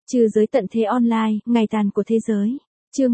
Trừ giới tận thế online, ngày tàn của thế giới. Chương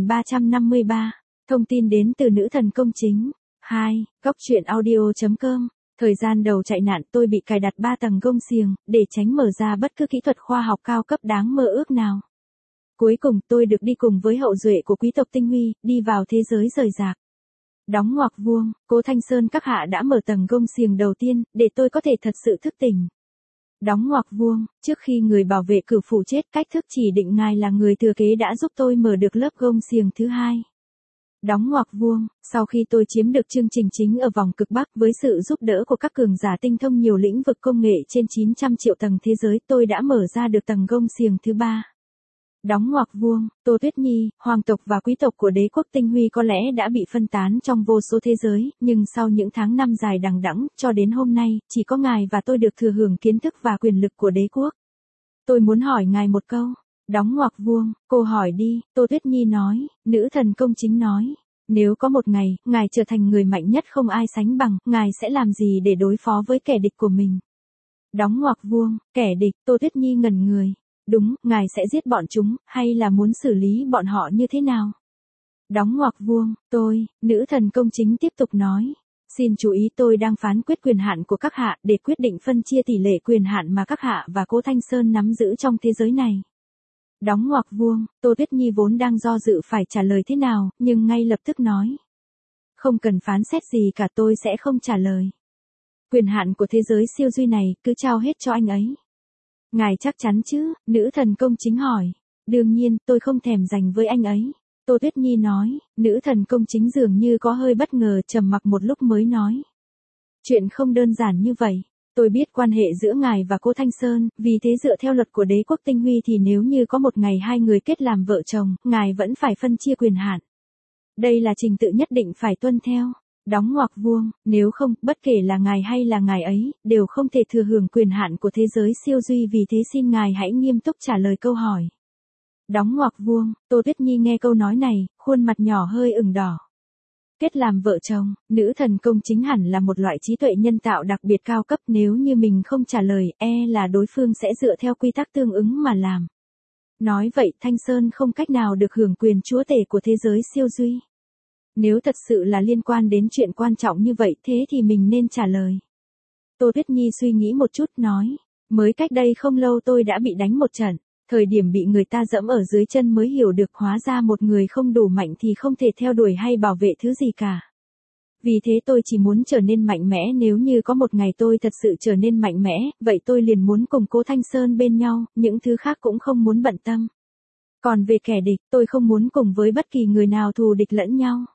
1353. Thông tin đến từ nữ thần công chính. 2. Góc truyện audio.com. Thời gian đầu chạy nạn tôi bị cài đặt 3 tầng gông xiềng, để tránh mở ra bất cứ kỹ thuật khoa học cao cấp đáng mơ ước nào. Cuối cùng tôi được đi cùng với hậu duệ của quý tộc Tinh Huy, đi vào thế giới rời rạc. Đóng ngoặc vuông, Cố Thanh Sơn các hạ đã mở tầng gông xiềng đầu tiên, để tôi có thể thật sự thức tỉnh. Đóng ngoặc vuông, trước khi người bảo vệ cửu phủ chết, cách thức chỉ định ngài là người thừa kế đã giúp tôi mở được lớp gông xiềng thứ 2. Đóng ngoặc vuông, sau khi tôi chiếm được chương trình chính ở vòng cực Bắc với sự giúp đỡ của các cường giả tinh thông nhiều lĩnh vực công nghệ trên 900 triệu tầng thế giới, tôi đã mở ra được tầng gông xiềng thứ 3. Đóng ngoặc vuông, Tô Tuyết Nhi, hoàng tộc và quý tộc của đế quốc Tinh Huy có lẽ đã bị phân tán trong vô số thế giới, nhưng sau những tháng năm dài đằng đẵng, cho đến hôm nay, chỉ có ngài và tôi được thừa hưởng kiến thức và quyền lực của đế quốc. Tôi muốn hỏi ngài một câu. Đóng ngoặc vuông, cô hỏi đi, Tô Tuyết Nhi nói, nữ thần công chính nói. Nếu có một ngày, ngài trở thành người mạnh nhất không ai sánh bằng, ngài sẽ làm gì để đối phó với kẻ địch của mình? Đóng ngoặc vuông, kẻ địch, Tô Tuyết Nhi ngẩn người. Đúng, ngài sẽ giết bọn chúng, hay là muốn xử lý bọn họ như thế nào? Đóng ngoặc vuông, nữ thần công chính tiếp tục nói. Xin chú ý, tôi đang phán quyết quyền hạn của các hạ để quyết định phân chia tỷ lệ quyền hạn mà các hạ và Cố Thanh Sơn nắm giữ trong thế giới này. Đóng ngoặc vuông, Tô Tuyết Nhi vốn đang do dự phải trả lời thế nào, nhưng ngay lập tức nói. Không cần phán xét gì cả, tôi sẽ không trả lời. Quyền hạn của thế giới siêu duy này, cứ trao hết cho anh ấy. Ngài chắc chắn chứ? Nữ thần công chính hỏi. Đương nhiên, tôi không thèm giành với anh ấy. Tô Tuyết Nhi nói. Nữ thần công chính dường như có hơi bất ngờ, trầm mặc một lúc mới nói. Chuyện không đơn giản như vậy. Tôi biết quan hệ giữa ngài và Cố Thanh Sơn, vì thế dựa theo luật của đế quốc Tinh Huy thì nếu như có một ngày hai người kết làm vợ chồng, ngài vẫn phải phân chia quyền hạn. Đây là trình tự nhất định phải tuân theo. Đóng ngoặc vuông, nếu không, bất kể là ngài hay là ngài ấy, đều không thể thừa hưởng quyền hạn của thế giới siêu duy, vì thế xin ngài hãy nghiêm túc trả lời câu hỏi. Đóng ngoặc vuông, Tô Tuyết Nhi nghe câu nói này, khuôn mặt nhỏ hơi ửng đỏ. Kết làm vợ chồng, nữ thần công chính hẳn là một loại trí tuệ nhân tạo đặc biệt cao cấp, nếu như mình không trả lời, là đối phương sẽ dựa theo quy tắc tương ứng mà làm. Nói vậy, Thanh Sơn không cách nào được hưởng quyền chúa tể của thế giới siêu duy. Nếu thật sự là liên quan đến chuyện quan trọng như vậy, thế thì mình nên trả lời. Tô Tuyết Nhi suy nghĩ một chút, nói. Mới cách đây không lâu tôi đã bị đánh một trận. Thời điểm bị người ta dẫm ở dưới chân mới hiểu được hóa ra một người không đủ mạnh thì không thể theo đuổi hay bảo vệ thứ gì cả. Vì thế tôi chỉ muốn trở nên mạnh mẽ, nếu như có một ngày tôi thật sự trở nên mạnh mẽ, vậy tôi liền muốn cùng Cố Thanh Sơn bên nhau, những thứ khác cũng không muốn bận tâm. Còn về kẻ địch, tôi không muốn cùng với bất kỳ người nào thù địch lẫn nhau.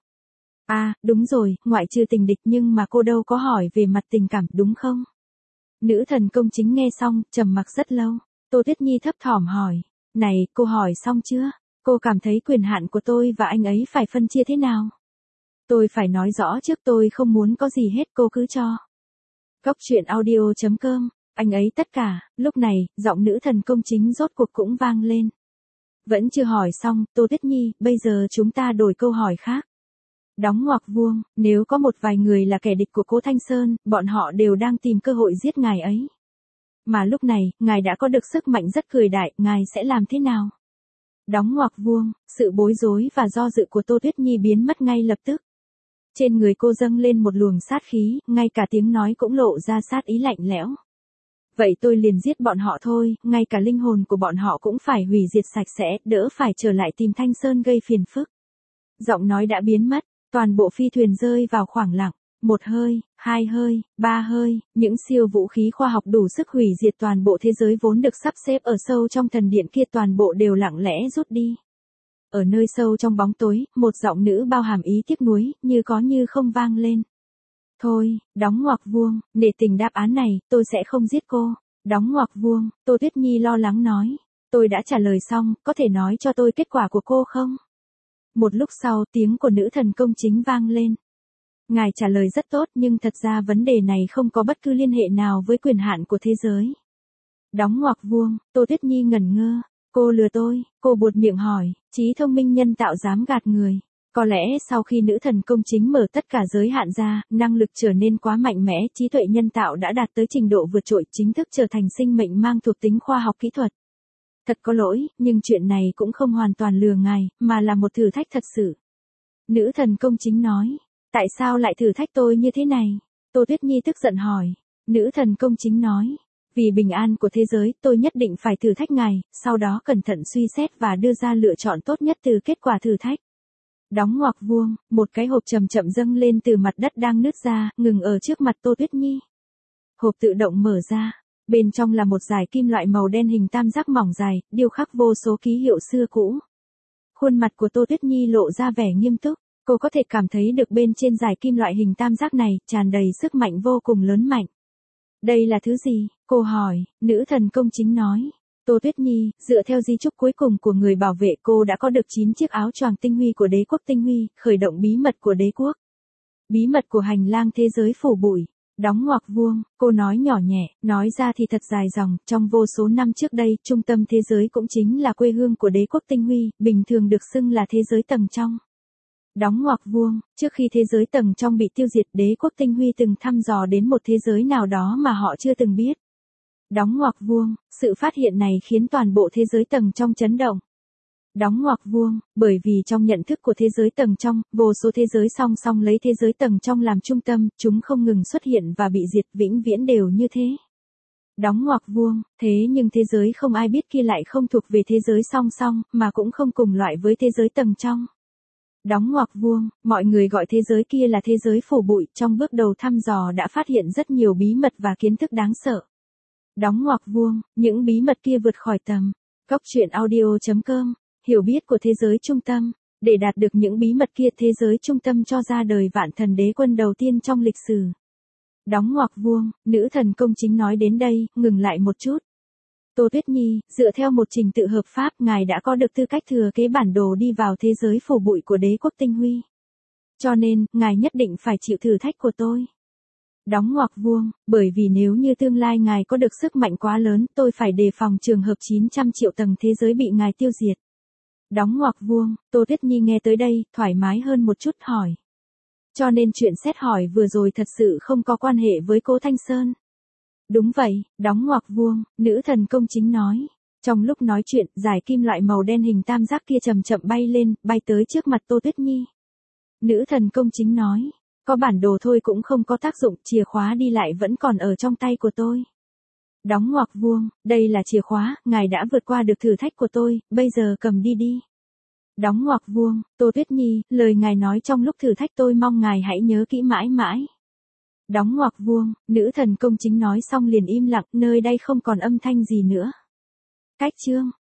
À, đúng rồi, ngoại trừ tình địch, nhưng mà cô đâu có hỏi về mặt tình cảm, đúng không? Nữ thần công chính nghe xong, trầm mặc rất lâu. Tô Tuyết Nhi thấp thỏm hỏi. Này, cô hỏi xong chưa? Cô cảm thấy quyền hạn của tôi và anh ấy phải phân chia thế nào? Tôi phải nói rõ trước, tôi không muốn có gì hết, cô cứ cho. Góc truyện audio.com, anh ấy tất cả. Lúc này, giọng nữ thần công chính rốt cuộc cũng vang lên. Vẫn chưa hỏi xong, Tô Tuyết Nhi, bây giờ chúng ta đổi câu hỏi khác. Đóng ngoặc vuông, nếu có một vài người là kẻ địch của Cố Thanh Sơn, bọn họ đều đang tìm cơ hội giết ngài ấy. Mà lúc này, ngài đã có được sức mạnh rất cường đại, ngài sẽ làm thế nào? Đóng ngoặc vuông, sự bối rối và do dự của Tô Tuyết Nhi biến mất ngay lập tức. Trên người cô dâng lên một luồng sát khí, ngay cả tiếng nói cũng lộ ra sát ý lạnh lẽo. Vậy tôi liền giết bọn họ thôi, ngay cả linh hồn của bọn họ cũng phải hủy diệt sạch sẽ, đỡ phải trở lại tìm Thanh Sơn gây phiền phức. Giọng nói đã biến mất. Toàn bộ phi thuyền rơi vào khoảng lặng, 1 hơi, 2 hơi, 3 hơi, những siêu vũ khí khoa học đủ sức hủy diệt toàn bộ thế giới vốn được sắp xếp ở sâu trong thần điện kia, toàn bộ đều lặng lẽ rút đi. Ở nơi sâu trong bóng tối, một giọng nữ bao hàm ý tiếc nuối, như có như không vang lên. Thôi, đóng ngoặc vuông, nể tình đáp án này, tôi sẽ không giết cô. Đóng ngoặc vuông, Tô Tuyết Nhi lo lắng nói. Tôi đã trả lời xong, có thể nói cho tôi kết quả của cô không? Một lúc sau, tiếng của nữ thần công chính vang lên. Ngài trả lời rất tốt, nhưng thật ra vấn đề này không có bất cứ liên hệ nào với quyền hạn của thế giới. Đóng ngoặc vuông, Tô Tuyết Nhi ngẩn ngơ. Cô lừa tôi, cô buột miệng hỏi, trí thông minh nhân tạo dám gạt người. Có lẽ sau khi nữ thần công chính mở tất cả giới hạn ra, năng lực trở nên quá mạnh mẽ, trí tuệ nhân tạo đã đạt tới trình độ vượt trội, chính thức trở thành sinh mệnh mang thuộc tính khoa học kỹ thuật. Thật có lỗi, nhưng chuyện này cũng không hoàn toàn lừa ngài, mà là một thử thách thật sự. Nữ thần công chính nói. Tại sao lại thử thách tôi như thế này? Tô Tuyết Nhi tức giận hỏi. Nữ thần công chính nói. Vì bình an của thế giới, tôi nhất định phải thử thách ngài, sau đó cẩn thận suy xét và đưa ra lựa chọn tốt nhất từ kết quả thử thách. Đóng ngoặc vuông, một cái hộp chậm chậm dâng lên từ mặt đất đang nứt ra, ngừng ở trước mặt Tô Tuyết Nhi. Hộp tự động mở ra. Bên trong là một dải kim loại màu đen hình tam giác mỏng dài, điêu khắc vô số ký hiệu xưa cũ. Khuôn mặt của Tô Tuyết Nhi lộ ra vẻ nghiêm túc, cô có thể cảm thấy được bên trên dải kim loại hình tam giác này tràn đầy sức mạnh vô cùng lớn mạnh. Đây là thứ gì? Cô hỏi. Nữ thần công chính nói. Tô Tuyết Nhi, dựa theo di chúc cuối cùng của người bảo vệ, cô đã có được 9 chiếc áo choàng tinh huy của đế quốc tinh huy, khởi động bí mật của đế quốc. Bí mật của hành lang thế giới phủ bụi. Đóng ngoặc vuông, cô nói nhỏ nhẹ, nói ra thì thật dài dòng, trong vô số năm trước đây, trung tâm thế giới cũng chính là quê hương của đế quốc tinh huy, bình thường được xưng là thế giới tầng trong. Đóng ngoặc vuông, trước khi thế giới tầng trong bị tiêu diệt, đế quốc tinh huy từng thăm dò đến một thế giới nào đó mà họ chưa từng biết. Đóng ngoặc vuông, sự phát hiện này khiến toàn bộ thế giới tầng trong chấn động. Đóng ngoặc vuông, bởi vì trong nhận thức của thế giới tầng trong, vô số thế giới song song lấy thế giới tầng trong làm trung tâm, chúng không ngừng xuất hiện và bị diệt, vĩnh viễn đều như thế. Đóng ngoặc vuông, thế nhưng thế giới không ai biết kia lại không thuộc về thế giới song song, mà cũng không cùng loại với thế giới tầng trong. Đóng ngoặc vuông, mọi người gọi thế giới kia là thế giới phủ bụi, trong bước đầu thăm dò đã phát hiện rất nhiều bí mật và kiến thức đáng sợ. Đóng ngoặc vuông, những bí mật kia vượt khỏi tầm. Góc truyện audio.com, hiểu biết của thế giới trung tâm. Để đạt được những bí mật kia, thế giới trung tâm cho ra đời vạn thần đế quân đầu tiên trong lịch sử. Đóng ngoặc vuông, nữ thần công chính nói đến đây, ngừng lại một chút. Tô Tuyết Nhi, dựa theo một trình tự hợp pháp, ngài đã có được tư cách thừa kế bản đồ đi vào thế giới phủ bụi của đế quốc tinh huy. Cho nên, ngài nhất định phải chịu thử thách của tôi. Đóng ngoặc vuông, bởi vì nếu như tương lai ngài có được sức mạnh quá lớn, tôi phải đề phòng trường hợp 900 triệu tầng thế giới bị ngài tiêu diệt. Đóng ngoặc vuông, Tô Tuyết Nhi nghe tới đây, thoải mái hơn một chút hỏi. Cho nên chuyện xét hỏi vừa rồi thật sự không có quan hệ với Cố Thanh Sơn. Đúng vậy, đóng ngoặc vuông, nữ thần công chính nói. Trong lúc nói chuyện, dải kim loại màu đen hình tam giác kia chậm chậm bay lên, bay tới trước mặt Tô Tuyết Nhi. Nữ thần công chính nói. Có bản đồ thôi cũng không có tác dụng, chìa khóa đi lại vẫn còn ở trong tay của tôi. Đóng ngoặc vuông, đây là chìa khóa, ngài đã vượt qua được thử thách của tôi, bây giờ cầm đi đi. Đóng ngoặc vuông, Tô Tuyết Nhi, lời ngài nói trong lúc thử thách tôi mong ngài hãy nhớ kỹ mãi mãi. Đóng ngoặc vuông, nữ thần công chính nói xong liền im lặng, nơi đây không còn âm thanh gì nữa. Cách chương.